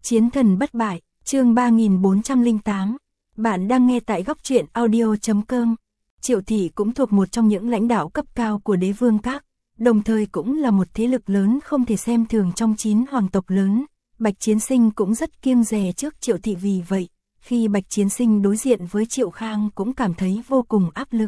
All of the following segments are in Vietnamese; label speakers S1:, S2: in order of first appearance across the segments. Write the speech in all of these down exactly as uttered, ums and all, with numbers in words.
S1: Chiến thần bất bại, chương ba nghìn bốn trăm lẻ tám. Bạn đang nghe tại góc truyện audio chấm com. Triệu thị cũng thuộc một trong những lãnh đạo cấp cao của Đế Vương Các, đồng thời cũng là một thế lực lớn không thể xem thường trong chín hoàng tộc lớn. Bạch Chiến Sinh cũng rất kiêng dè trước Triệu thị, vì vậy, khi Bạch Chiến Sinh đối diện với Triệu Khang cũng cảm thấy vô cùng áp lực.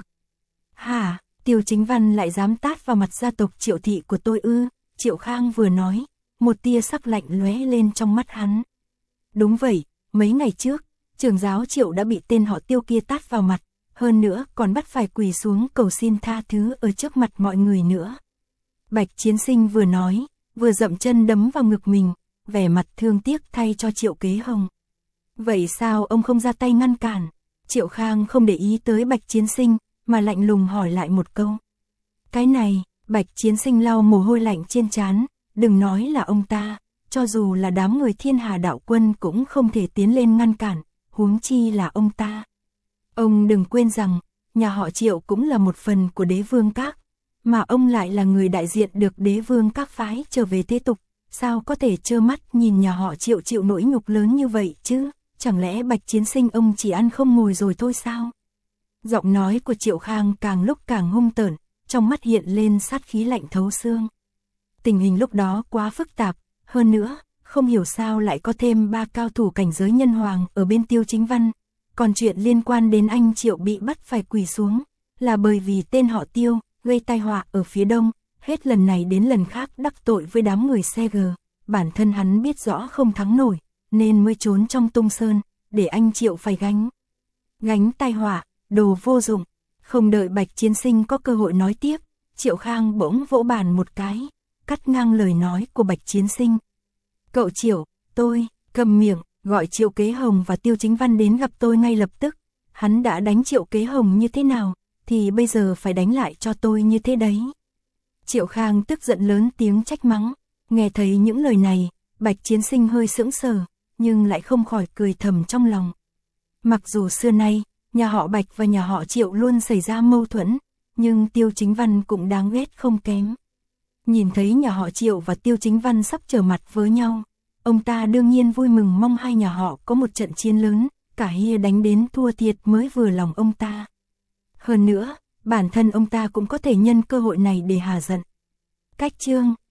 S1: Hả, Tiêu Chính Văn lại dám tát vào mặt gia tộc Triệu thị của tôi ư? Triệu Khang vừa nói, một tia sắc lạnh lóe lên trong mắt hắn. Đúng vậy, mấy ngày trước, trưởng giáo Triệu đã bị tên họ Tiêu kia tát vào mặt, hơn nữa còn bắt phải quỳ xuống cầu xin tha thứ ở trước mặt mọi người nữa. Bạch Chiến Sinh vừa nói, vừa dậm chân đấm vào ngực mình, vẻ mặt thương tiếc thay cho Triệu Kế Hồng. Vậy sao ông không ra tay ngăn cản? Triệu Khang không để ý tới Bạch Chiến Sinh, mà lạnh lùng hỏi lại một câu. Cái này, Bạch Chiến Sinh lau mồ hôi lạnh trên trán, đừng nói là ông ta, cho dù là đám người Thiên Hà đạo quân cũng không thể tiến lên ngăn cản, huống chi là ông ta. Ông đừng quên rằng, nhà họ Triệu cũng là một phần của Đế Vương Các, mà ông lại là người đại diện được Đế Vương Các phái trở về thế tục, sao có thể trơ mắt nhìn nhà họ Triệu chịu nỗi nhục lớn như vậy chứ? Chẳng lẽ Bạch Chiến Sinh ông chỉ ăn không ngồi rồi thôi sao? Giọng nói của Triệu Khang càng lúc càng hung tợn, trong mắt hiện lên sát khí lạnh thấu xương. Tình hình lúc đó quá phức tạp, hơn nữa, không hiểu sao lại có thêm ba cao thủ cảnh giới nhân hoàng ở bên Tiêu Chính Văn. Còn chuyện liên quan đến anh Triệu bị bắt phải quỳ xuống, là bởi vì tên họ Tiêu gây tai họa ở phía đông, hết lần này đến lần khác đắc tội với đám người xe gờ. Bản thân hắn biết rõ không thắng nổi, nên mới trốn trong Tung Sơn, để anh Triệu phải gánh. Gánh tai họa, đồ vô dụng. Không đợi Bạch Chiến Sinh có cơ hội nói tiếp, Triệu Khang bỗng vỗ bàn một cái, cắt ngang lời nói của Bạch Chiến Sinh. Cậu Triệu, tôi, cầm miệng, gọi Triệu Kế Hồng và Tiêu Chính Văn đến gặp tôi ngay lập tức. Hắn đã đánh Triệu Kế Hồng như thế nào, thì bây giờ phải đánh lại cho tôi như thế đấy. Triệu Khang tức giận lớn tiếng trách mắng. Nghe thấy những lời này, Bạch Chiến Sinh hơi sững sờ, nhưng lại không khỏi cười thầm trong lòng. Mặc dù xưa nay, nhà họ Bạch và nhà họ Triệu luôn xảy ra mâu thuẫn, nhưng Tiêu Chính Văn cũng đáng ghét không kém. Nhìn thấy nhà họ Triệu và Tiêu Chính Văn sắp trở mặt với nhau, ông ta đương nhiên vui mừng mong hai nhà họ có một trận chiến lớn, cả hia đánh đến thua thiệt mới vừa lòng ông ta. Hơn nữa, bản thân ông ta cũng có thể nhân cơ hội này để hạ giận. Cách chương